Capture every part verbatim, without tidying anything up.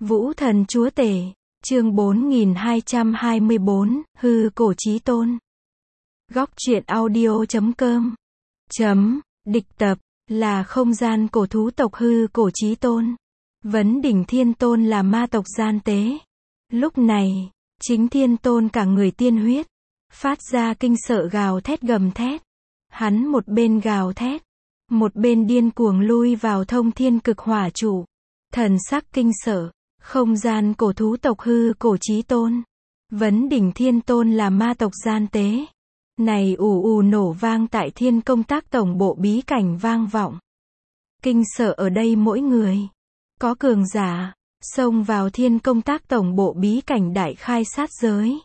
Vũ Thần Chúa Tể, chương bốn nghìn hai trăm hai mươi bốn, hư cổ chí tôn. Góc truyện audio chấm com. Chấm, địch tập, là không gian cổ thú tộc hư cổ chí tôn. Vấn đỉnh thiên tôn là ma tộc gian tế. Lúc này, chính thiên tôn cả người tiên huyết, phát ra kinh sợ gào thét gầm thét. Hắn một bên gào thét, một bên điên cuồng lui vào thông thiên cực hỏa trụ. Thần sắc kinh sợ, không gian cổ thú tộc hư cổ chí tôn. Vấn đỉnh thiên tôn là ma tộc gian tế. Này ù ù nổ vang tại thiên công tác tổng bộ bí cảnh vang vọng. Kinh sợ ở đây mỗi người. Có cường giả, xông vào thiên công tác tổng bộ bí cảnh đại khai sát giới.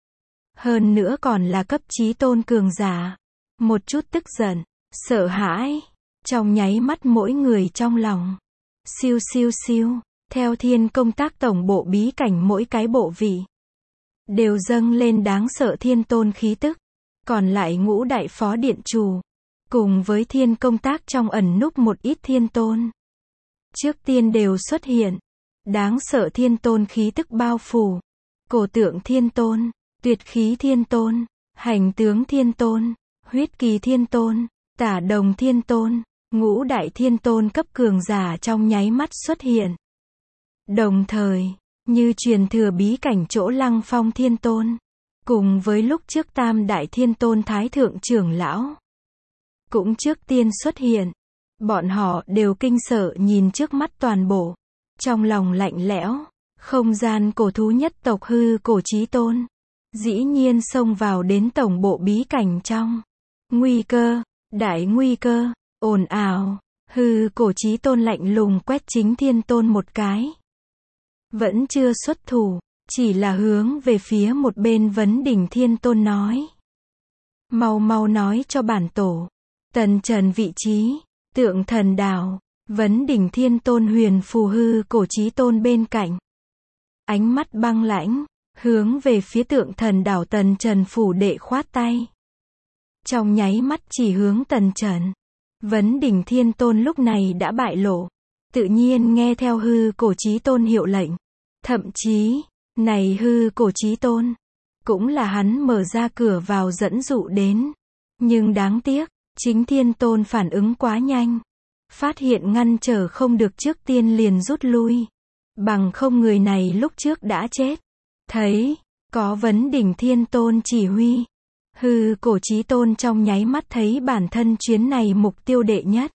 Hơn nữa còn là cấp chí tôn cường giả. Một chút tức giận, sợ hãi, trong nháy mắt mỗi người trong lòng. Siêu siêu siêu, theo thiên công tác tổng bộ bí cảnh mỗi cái bộ vị. Đều dâng lên đáng sợ thiên tôn khí tức. Còn lại ngũ đại phó điện chủ. Cùng với thiên công tác trong ẩn núp một ít thiên tôn. Trước tiên đều xuất hiện. Đáng sợ thiên tôn khí tức bao phủ. Cổ tượng thiên tôn, tuyệt khí thiên tôn, hành tướng thiên tôn, huyết kỳ thiên tôn, tả đồng thiên tôn, ngũ đại thiên tôn cấp cường giả trong nháy mắt xuất hiện. Đồng thời, như truyền thừa bí cảnh chỗ Lăng Phong thiên tôn, cùng với lúc trước tam đại thiên tôn thái thượng trưởng lão, cũng trước tiên xuất hiện. Bọn họ đều kinh sợ nhìn trước mắt toàn bộ, trong lòng lạnh lẽo, không gian cổ thú nhất tộc hư cổ chí tôn, dĩ nhiên xông vào đến tổng bộ bí cảnh trong. Nguy cơ, đại nguy cơ, ồn ào, hư cổ chí tôn lạnh lùng quét chính thiên tôn một cái. Vẫn chưa xuất thủ, chỉ là hướng về phía một bên vấn đỉnh thiên tôn nói. Mau mau nói cho bản tổ, tần trần vị trí, tượng thần đảo, vấn đỉnh thiên tôn huyền phù hư cổ chí tôn bên cạnh. Ánh mắt băng lãnh, hướng về phía tượng thần đảo tần trần phủ đệ khoát tay. Trong nháy mắt chỉ hướng tần trần. Vấn đỉnh thiên tôn lúc này đã bại lộ. Tự nhiên nghe theo hư cổ chí tôn hiệu lệnh. Thậm chí, này hư cổ chí tôn, cũng là hắn mở ra cửa vào dẫn dụ đến. Nhưng đáng tiếc, chính thiên tôn phản ứng quá nhanh. Phát hiện ngăn trở không được trước tiên liền rút lui. Bằng không người này lúc trước đã chết. Thấy, có vấn đỉnh thiên tôn chỉ huy. Hư cổ chí tôn trong nháy mắt thấy bản thân chuyến này mục tiêu đệ nhất.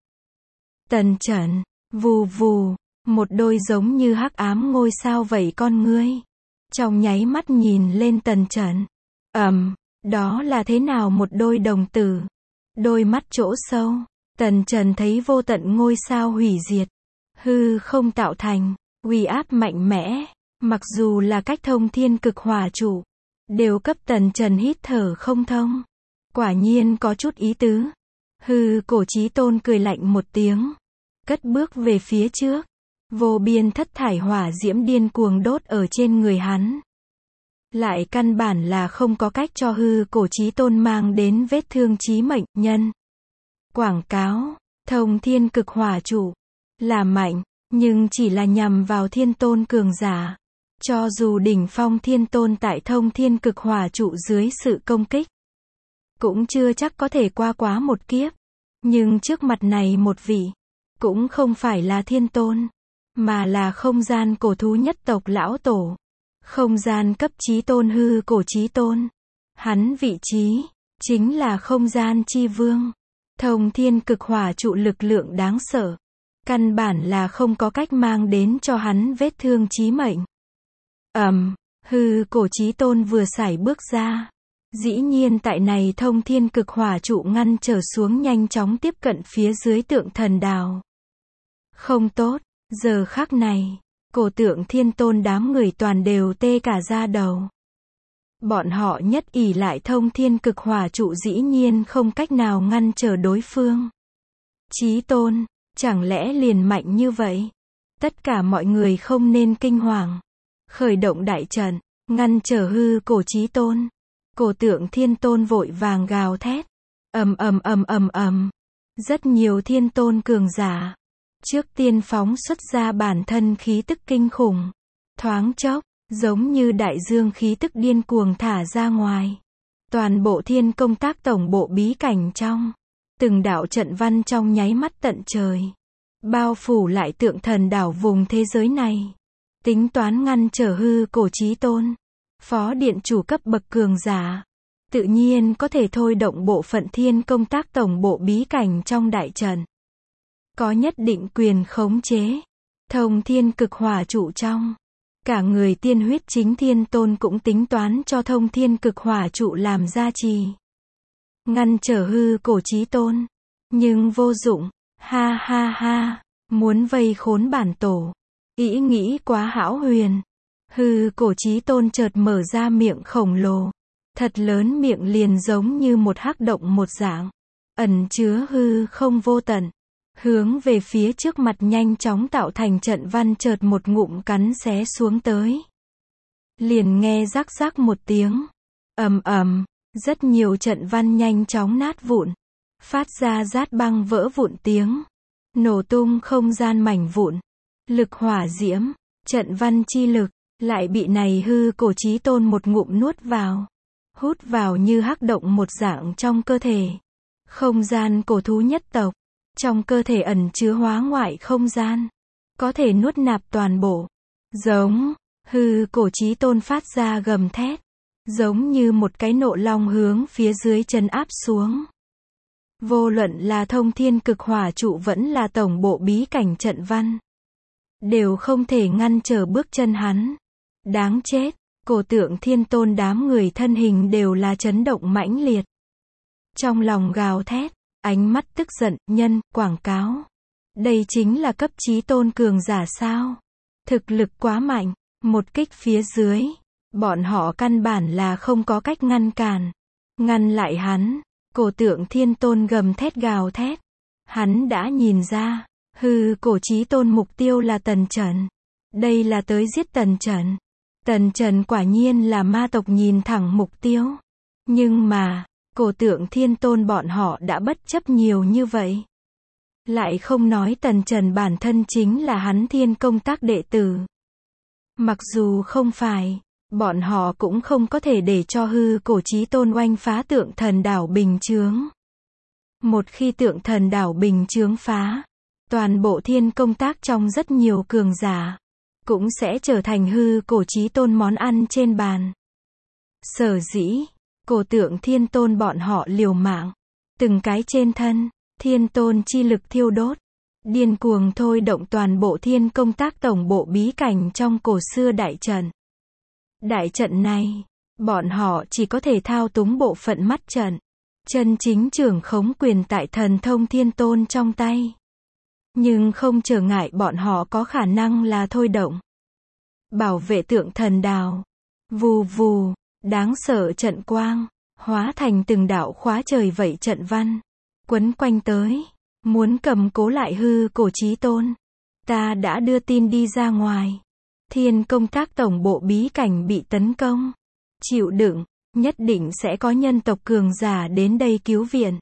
Tần trần, vù vù, một đôi giống như hắc ám ngôi sao vậy con ngươi. Trong nháy mắt nhìn lên tần trần. Ầm, um, đó là thế nào một đôi đồng tử. Đôi mắt chỗ sâu, tần trần thấy vô tận ngôi sao hủy diệt. Hư không tạo thành, uy áp mạnh mẽ, mặc dù là cách thông thiên cực hỏa trụ. Đều cấp tần trần hít thở không thông. Quả nhiên có chút ý tứ. Hư cổ chí tôn cười lạnh một tiếng. Cất bước về phía trước. Vô biên thất thải hỏa diễm điên cuồng đốt ở trên người hắn. Lại căn bản là không có cách cho hư cổ chí tôn mang đến vết thương chí mệnh nhân. Quảng cáo, thông thiên cực hỏa trụ. Là mạnh, nhưng chỉ là nhằm vào thiên tôn cường giả. Cho dù đỉnh phong thiên tôn tại thông thiên cực hỏa trụ dưới sự công kích, cũng chưa chắc có thể qua quá một kiếp. Nhưng trước mặt này một vị, cũng không phải là thiên tôn, mà là không gian cổ thú nhất tộc lão tổ. Không gian cấp chí tôn hư cổ chí tôn. Hắn vị trí, chính là không gian chi vương. Thông thiên cực hỏa trụ lực lượng đáng sợ. Căn bản là không có cách mang đến cho hắn vết thương chí mệnh. Ầm, um, hư cổ chí tôn vừa sải bước ra. Dĩ nhiên tại này thông thiên cực hỏa trụ ngăn trở xuống nhanh chóng tiếp cận phía dưới tượng thần đào. Không tốt, giờ khắc này, cổ tượng thiên tôn đám người toàn đều tê cả da đầu. Bọn họ nhất ỷ lại thông thiên cực hỏa trụ dĩ nhiên không cách nào ngăn trở đối phương. Chí tôn, chẳng lẽ liền mạnh như vậy? Tất cả mọi người không nên kinh hoàng. Khởi động đại trận, ngăn trở hư cổ chí tôn. Cổ tượng thiên tôn vội vàng gào thét. Ầm ầm ầm ầm ầm. Rất nhiều thiên tôn cường giả. Trước tiên phóng xuất ra bản thân khí tức kinh khủng. Thoáng chốc, giống như đại dương khí tức điên cuồng thả ra ngoài. Toàn bộ thiên công tác tổng bộ bí cảnh trong. Từng đạo trận văn trong nháy mắt tận trời. Bao phủ lại tượng thần đảo vùng thế giới này. Tính toán ngăn trở hư cổ chí tôn. Phó điện chủ cấp bậc cường giả. Tự nhiên có thể thôi động bộ phận thiên công tác tổng bộ bí cảnh trong đại trận. Có nhất định quyền khống chế. Thông thiên cực hỏa trụ trong. Cả người tiên huyết chính thiên tôn cũng tính toán cho thông thiên cực hỏa trụ làm gia trì. Ngăn trở hư cổ chí tôn. Nhưng vô dụng. Ha ha ha. Muốn vây khốn bản tổ. Ý nghĩ quá hão huyền. Hư cổ chí tôn chợt mở ra miệng khổng lồ. Thật lớn miệng liền giống như một hắc động một dạng. Ẩn chứa hư không vô tận. Hướng về phía trước mặt nhanh chóng tạo thành trận văn chợt một ngụm cắn xé xuống tới. Liền nghe rắc rắc một tiếng. Ầm ầm, rất nhiều trận văn nhanh chóng nát vụn. Phát ra rát băng vỡ vụn tiếng. Nổ tung không gian mảnh vụn. Lực hỏa diễm, trận văn chi lực, lại bị này hư cổ chí tôn một ngụm nuốt vào. Hút vào như hắc động một dạng trong cơ thể. Không gian cổ thú nhất tộc. Trong cơ thể ẩn chứa hóa ngoại không gian. Có thể nuốt nạp toàn bộ. Giống, hư cổ chí tôn phát ra gầm thét. Giống như một cái nộ long hướng phía dưới chân áp xuống. Vô luận là thông thiên cực hỏa trụ vẫn là tổng bộ bí cảnh trận văn. Đều không thể ngăn trở bước chân hắn. Đáng chết, cổ tượng thiên tôn đám người thân hình đều là chấn động mãnh liệt. Trong lòng gào thét. Ánh mắt tức giận, nhân, quảng cáo. Đây chính là cấp chí tôn cường giả sao? Thực lực quá mạnh, một kích phía dưới. Bọn họ căn bản là không có cách ngăn cản. Ngăn lại hắn, cổ tượng thiên tôn gầm thét gào thét. Hắn đã nhìn ra, hư cổ chí tôn mục tiêu là Tần Trần. Đây là tới giết Tần Trần. Tần Trần quả nhiên là ma tộc nhìn thẳng mục tiêu. Nhưng mà, cổ tượng thiên tôn bọn họ đã bất chấp nhiều như vậy. Lại không nói Tần Trần bản thân chính là hắn thiên công tác đệ tử. Mặc dù không phải, bọn họ cũng không có thể để cho hư cổ chí tôn oanh phá tượng thần đảo bình chướng. Một khi tượng thần đảo bình chướng phá, toàn bộ thiên công tác trong rất nhiều cường giả, cũng sẽ trở thành hư cổ chí tôn món ăn trên bàn. Sở dĩ, cổ tượng thiên tôn bọn họ liều mạng, từng cái trên thân, thiên tôn chi lực thiêu đốt, điên cuồng thôi động toàn bộ thiên công tác tổng bộ bí cảnh trong cổ xưa đại trận. Đại trận này, bọn họ chỉ có thể thao túng bộ phận mắt trận, chân chính trưởng khống quyền tại thần thông thiên tôn trong tay. Nhưng không trở ngại bọn họ có khả năng là thôi động. Bảo vệ tượng thần đào. Vù vù, đáng sợ trận quang, hóa thành từng đạo khóa trời vậy trận văn. Quấn quanh tới, muốn cầm cố lại hư cổ chí tôn. Ta đã đưa tin đi ra ngoài. Thiên công tác tổng bộ bí cảnh bị tấn công. Chịu đựng, nhất định sẽ có nhân tộc cường giả đến đây cứu viện.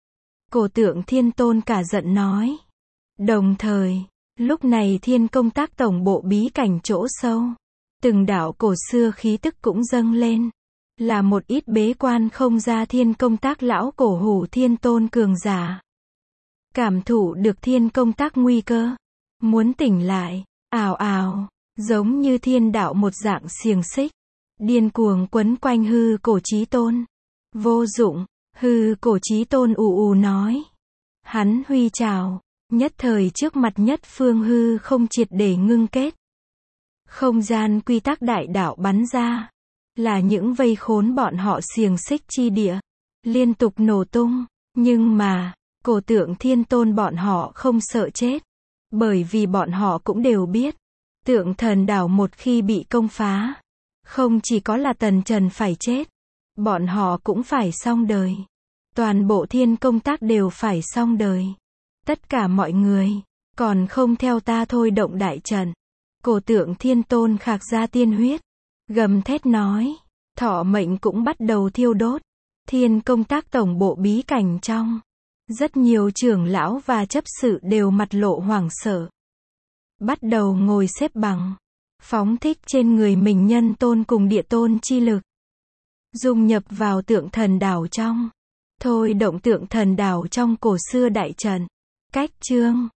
Cổ tượng thiên tôn cả giận nói. Đồng thời, lúc này thiên công tác tổng bộ bí cảnh chỗ sâu. Từng đạo cổ xưa khí tức cũng dâng lên. Là một ít bế quan không ra thiên công tác lão cổ hủ thiên tôn cường giả. Cảm thụ được thiên công tác nguy cơ. Muốn tỉnh lại, ào ào, giống như thiên đạo một dạng xiềng xích. Điên cuồng quấn quanh hư cổ chí tôn. Vô dụng, hư cổ chí tôn ù ù nói. Hắn huy trào, nhất thời trước mặt nhất phương hư không triệt để ngưng kết. Không gian quy tắc đại đạo bắn ra. Là những vây khốn bọn họ xiềng xích chi địa. Liên tục nổ tung. Nhưng mà, cổ tượng thiên tôn bọn họ không sợ chết. Bởi vì bọn họ cũng đều biết. Tượng thần đảo một khi bị công phá. Không chỉ có là Tần Trần phải chết. Bọn họ cũng phải xong đời. Toàn bộ thiên công tác đều phải xong đời. Tất cả mọi người. Còn không theo ta thôi động đại trận. Cổ tượng thiên tôn khạc ra tiên huyết. Gầm thét nói. Thọ mệnh cũng bắt đầu thiêu đốt. Thiên công tác tổng bộ bí cảnh trong. Rất nhiều trưởng lão và chấp sự đều mặt lộ hoảng sợ. Bắt đầu ngồi xếp bằng. Phóng thích trên người mình nhân tôn cùng địa tôn chi lực. Dung nhập vào tượng thần đảo trong. Thôi động tượng thần đảo trong cổ xưa đại trận. Cách chương